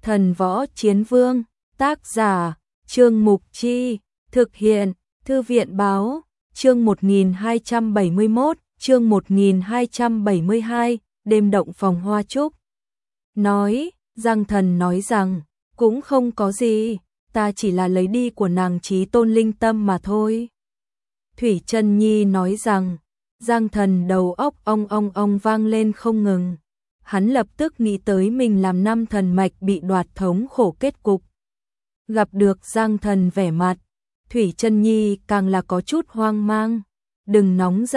Thần Võ Chiến Vương, tác giả, Trương Mục Chi, thực hiện, Thư viện Báo, chương 1271, chương 1272, đêm động phòng hoa trúc. Nói, Giang Thần nói rằng, cũng không có gì, ta chỉ là lấy đi của nàng Chí Tôn linh tâm mà thôi. Thủy Chân Nhi nói rằng, Giang Thần đầu óc ong vang lên không ngừng. Hắn lập tức nghĩ tới mình làm 5 thần mạch bị đoạt thống khổ kết cục. Gặp được Giang Thần vẻ mặt, Thủy Chân Nhi càng là có chút hoang mang. Đừng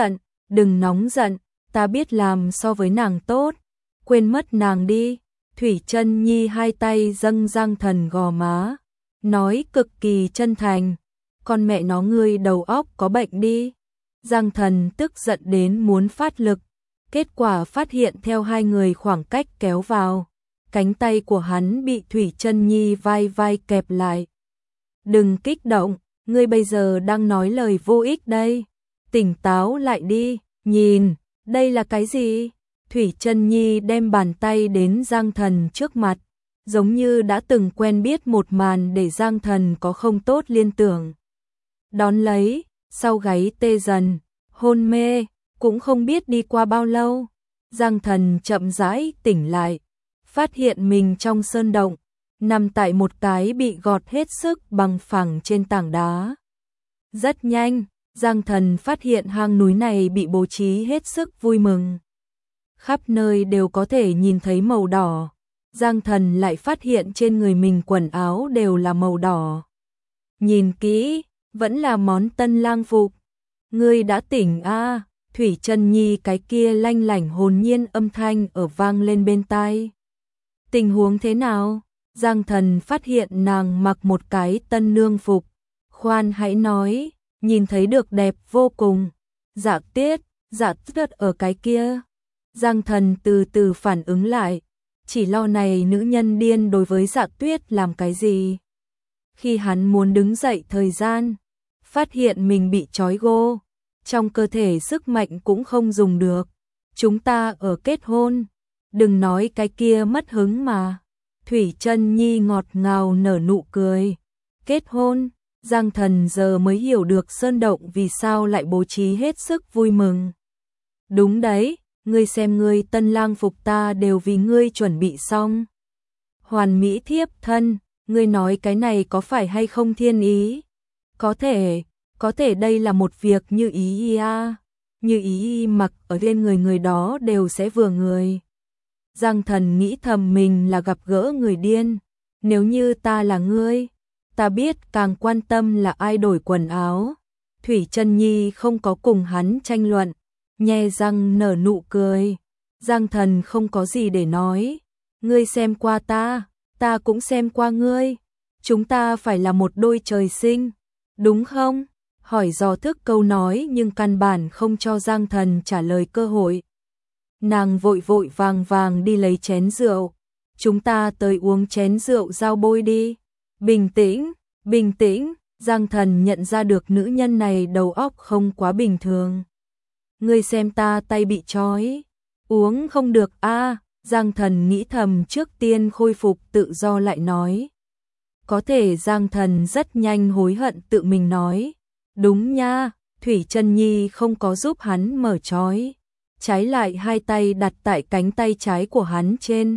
nóng giận, ta biết làm so với nàng tốt, quên mất nàng đi. Thủy Chân Nhi hai tay dâng Giang Thần gò má, nói cực kỳ chân thành, con mẹ nó ngươi đầu óc có bệnh đi. Giang Thần tức giận đến muốn phát lực, kết quả phát hiện theo hai người khoảng cách kéo vào, cánh tay của hắn bị Thủy Chân Nhi vai kẹp lại. Đừng kích động, ngươi bây giờ đang nói lời vô ích đây, tỉnh táo lại đi, nhìn, đây là cái gì? Thủy Chân Nhi đem bàn tay đến Giang Thần trước mặt, giống như đã từng quen biết một màn để Giang Thần có không tốt liên tưởng. Đón lấy, sau gáy tê dần, hôn mê, cũng không biết đi qua bao lâu, Giang Thần chậm rãi tỉnh lại, phát hiện mình trong sơn động, nằm tại một cái bị gọt hết sức bằng phẳng trên tảng đá. Rất nhanh, Giang Thần phát hiện hang núi này bị bố trí hết sức vui mừng. Khắp nơi đều có thể nhìn thấy màu đỏ. Giang Thần lại phát hiện trên người mình quần áo đều là màu đỏ. Nhìn kỹ, vẫn là món tân lang phục. Ngươi đã tỉnh a? Thủy Chân Nhi cái kia lanh lảnh hồn nhiên âm thanh ở vang lên bên tai. Tình huống thế nào? Giang Thần phát hiện nàng mặc một cái tân nương phục. Khoan hãy nói, nhìn thấy được đẹp vô cùng. Dạ tuyết ở cái kia. Giang Thần từ từ phản ứng lại, chỉ lo này nữ nhân điên đối với Dạ Tuyết làm cái gì. Khi hắn muốn đứng dậy thời gian, phát hiện mình bị trói gô, trong cơ thể sức mạnh cũng không dùng được. Chúng ta ở kết hôn, đừng nói cái kia mất hứng mà. Thủy Chân Nhi ngọt ngào nở nụ cười. Kết hôn, Giang Thần giờ mới hiểu được sơn động vì sao lại bố trí hết sức vui mừng. Đúng đấy. Ngươi xem ngươi tân lang phục ta đều vì ngươi chuẩn bị xong. Hoàn mỹ thiếp thân, ngươi nói cái này có phải hay không thiên ý? Có thể đây là một việc như ý à. Như ý mặc ở trên người đó đều sẽ vừa người. Giang Thần nghĩ thầm mình là gặp gỡ người điên. Nếu như ta là ngươi, ta biết càng quan tâm là ai đổi quần áo. Thủy Chân Nhi không có cùng hắn tranh luận. Nhe răng nở nụ cười. Giang Thần không có gì để nói. Ngươi xem qua ta cũng xem qua ngươi. Chúng ta phải là một đôi trời sinh, đúng không? Hỏi dò thức câu nói nhưng căn bản không cho Giang Thần trả lời cơ hội. Nàng vội vàng đi lấy chén rượu. Chúng ta tới uống chén rượu giao bôi đi. Bình tĩnh, Giang Thần nhận ra được nữ nhân này đầu óc không quá bình thường. Ngươi xem ta tay bị trói, uống không được a. Giang Thần nghĩ thầm trước tiên khôi phục tự do lại nói. Có thể Giang Thần rất nhanh hối hận tự mình nói. Đúng nha, Thủy Chân Nhi không có giúp hắn mở trói, trái lại hai tay đặt tại cánh tay trái của hắn trên.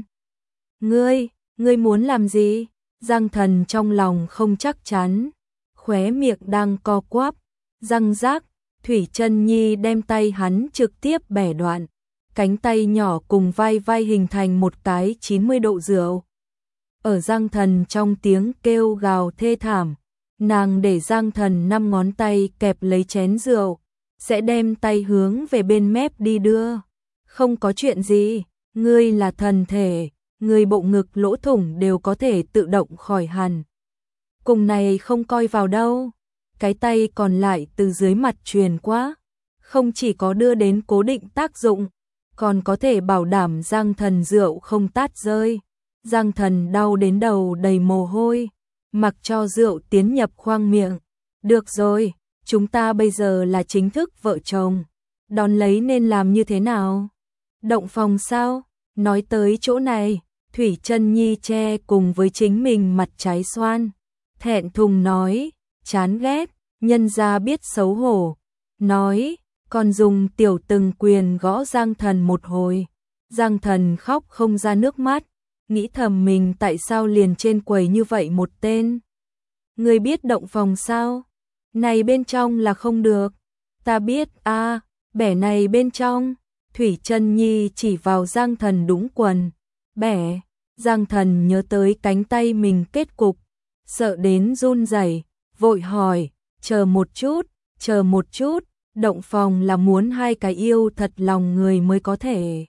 Ngươi muốn làm gì? Giang Thần trong lòng không chắc chắn, khóe miệng đang co quắp, răng rác. Thủy Chân Nhi đem tay hắn trực tiếp bẻ đoạn, cánh tay nhỏ cùng vai hình thành một cái 90 độ rượu. Ở Giang Thần trong tiếng kêu gào thê thảm, nàng để Giang Thần 5 ngón tay kẹp lấy chén rượu, sẽ đem tay hướng về bên mép đi đưa. Không có chuyện gì, ngươi là thần thể, ngươi bộ ngực lỗ thủng đều có thể tự động khỏi hẳn. Cùng này không coi vào đâu. Cái tay còn lại từ dưới mặt truyền qua, không chỉ có đưa đến cố định tác dụng, còn có thể bảo đảm Giang Thần rượu không tát rơi. Giang Thần đau đến đầu đầy mồ hôi, mặc cho rượu tiến nhập khoang miệng. Được rồi, chúng ta bây giờ là chính thức vợ chồng, đón lấy nên làm như thế nào? Động phòng sao? Nói tới chỗ này, Thủy Chân Nhi che cùng với chính mình mặt trái xoan, thẹn thùng nói, chán ghét, nhân gia biết xấu hổ, nói, còn dùng tiểu từng quyền gõ Giang Thần một hồi. Giang Thần khóc không ra nước mắt, nghĩ thầm mình tại sao liền trên quầy như vậy một tên. Người biết động phòng sao? Này bên trong là không được. Ta biết a, bẻ này bên trong. Thủy Chân Nhi chỉ vào Giang Thần đúng quần. Bẻ, Giang Thần nhớ tới cánh tay mình kết cục, sợ đến run rẩy, vội hỏi, chờ một chút, động phòng là muốn hai cái yêu thật lòng người mới có thể.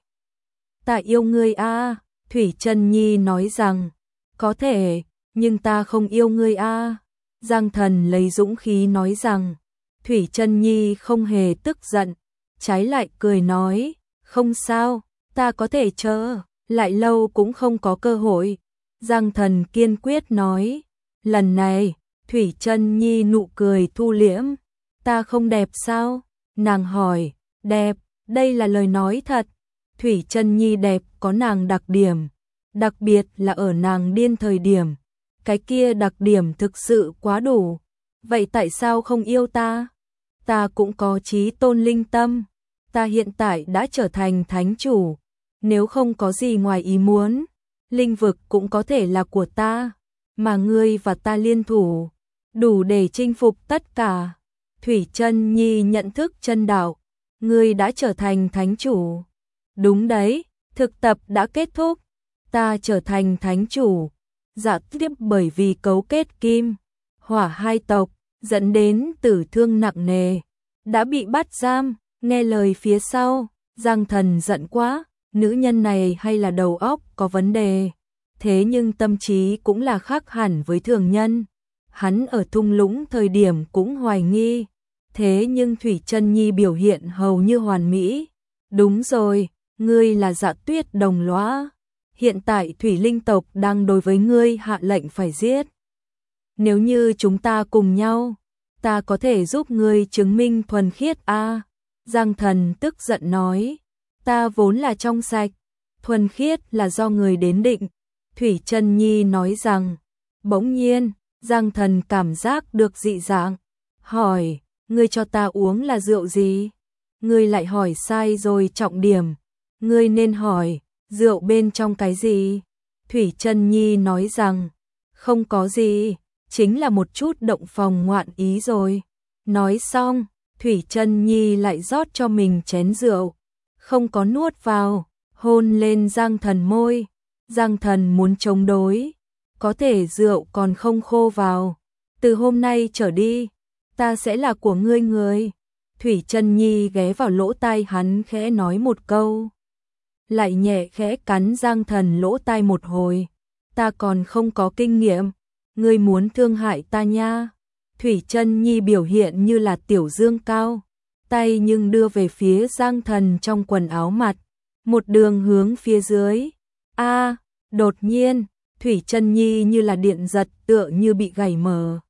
Ta yêu ngươi a, Thủy Chân Nhi nói rằng, có thể, nhưng ta không yêu ngươi a. Giang Thần lấy dũng khí nói rằng, Thủy Chân Nhi không hề tức giận, trái lại cười nói, không sao, ta có thể chờ, lại lâu cũng không có cơ hội. Giang Thần kiên quyết nói, lần này, Thủy Chân Nhi nụ cười thu liễm, ta không đẹp sao? Nàng hỏi, đẹp, đây là lời nói thật. Thủy Chân Nhi đẹp có nàng đặc điểm, đặc biệt là ở nàng điên thời điểm. Cái kia đặc điểm thực sự quá đủ. Vậy tại sao không yêu ta? Ta cũng có chí tôn linh tâm. Ta hiện tại đã trở thành thánh chủ. Nếu không có gì ngoài ý muốn, linh vực cũng có thể là của ta. Mà ngươi và ta liên thủ, đủ để chinh phục tất cả. Thủy Chân Nhi nhận thức chân đạo. Ngươi đã trở thành thánh chủ. Đúng đấy, thực tập đã kết thúc. Ta trở thành thánh chủ. Dạ tiếp bởi vì cấu kết kim, hỏa hai tộc, dẫn đến tử thương nặng nề. Đã bị bắt giam, nghe lời phía sau. Giang Thần giận quá, nữ nhân này hay là đầu óc có vấn đề. Thế nhưng tâm trí cũng là khác hẳn với thường nhân. Hắn ở thung lũng thời điểm cũng hoài nghi. Thế nhưng Thủy Chân Nhi biểu hiện hầu như hoàn mỹ. Đúng rồi, ngươi là Dạ Tuyết đồng lõa. Hiện tại Thủy Linh tộc đang đối với ngươi hạ lệnh phải giết. Nếu như chúng ta cùng nhau, ta có thể giúp ngươi chứng minh thuần khiết a. Giang Thần tức giận nói, ta vốn là trong sạch, thuần khiết là do người đến định. Thủy Chân Nhi nói rằng, bỗng nhiên, Giang Thần cảm giác được dị dạng, hỏi, ngươi cho ta uống là rượu gì? Ngươi lại hỏi sai rồi trọng điểm, ngươi nên hỏi, rượu bên trong cái gì? Thủy Chân Nhi nói rằng, không có gì, chính là một chút động phòng ngoạn ý rồi. Nói xong, Thủy Chân Nhi lại rót cho mình chén rượu, không có nuốt vào, hôn lên Giang Thần môi. Giang Thần muốn chống đối, có thể rượu còn không khô vào. Từ hôm nay trở đi, ta sẽ là của ngươi người. Thủy Chân Nhi ghé vào lỗ tai hắn khẽ nói một câu, lại nhẹ khẽ cắn Giang Thần lỗ tai một hồi. Ta còn không có kinh nghiệm, ngươi muốn thương hại ta nha. Thủy Chân Nhi biểu hiện như là tiểu dương cao, tay nhưng đưa về phía Giang Thần trong quần áo mặt, một đường hướng phía dưới. A, đột nhiên, Thủy Chân Nhi như là điện giật tựa như bị gảy mở.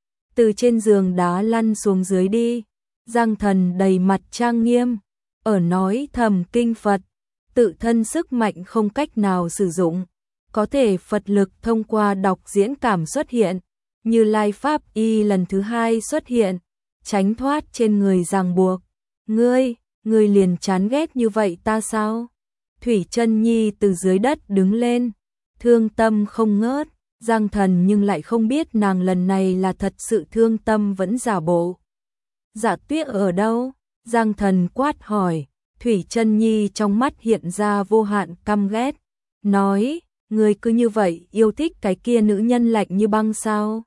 Từ trên giường đá lăn xuống dưới đi. Giang Thần đầy mặt trang nghiêm, ở nói thầm kinh Phật, tự thân sức mạnh không cách nào sử dụng, có thể Phật lực thông qua đọc diễn cảm xuất hiện, Như Lai Pháp Y lần thứ hai xuất hiện, tránh thoát trên người ràng buộc. Ngươi liền chán ghét như vậy ta sao? Thủy Chân Nhi từ dưới đất đứng lên, thương tâm không ngớt. Giang Thần nhưng lại không biết nàng lần này là thật sự thương tâm vẫn giả bộ. Dạ Tuyết ở đâu? Giang Thần quát hỏi. Thủy Chân Nhi trong mắt hiện ra vô hạn căm ghét, nói, ngươi cứ như vậy yêu thích cái kia nữ nhân lạnh như băng sao?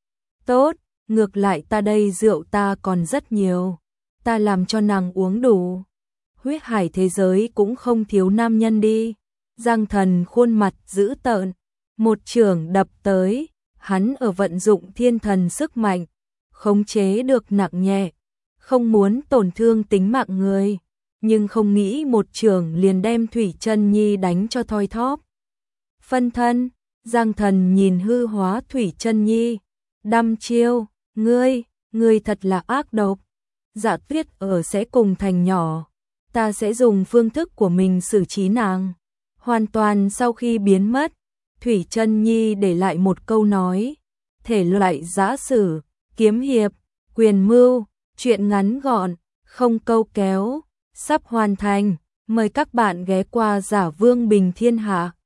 Tốt, ngược lại ta đây rượu ta còn rất nhiều, ta làm cho nàng uống đủ. Huyết hải thế giới cũng không thiếu nam nhân đi. Giang Thần khuôn mặt dữ tợn, một chưởng đập tới, hắn ở vận dụng thiên thần sức mạnh, khống chế được nặng nhẹ, không muốn tổn thương tính mạng người, nhưng không nghĩ một chưởng liền đem Thủy Chân Nhi đánh cho thoi thóp. Phân thân, Giang Thần nhìn hư hóa Thủy Chân Nhi, đăm chiêu, ngươi thật là ác độc. Dạ Tuyết ở sẽ cùng thành nhỏ, ta sẽ dùng phương thức của mình xử trí nàng. Hoàn toàn sau khi biến mất, Thủy Chân Nhi để lại một câu nói, thể loại giã sử, kiếm hiệp, quyền mưu, truyện ngắn gọn, không câu kéo, sắp hoàn thành, mời các bạn ghé qua Giả Vương Bình Thiên Hạ.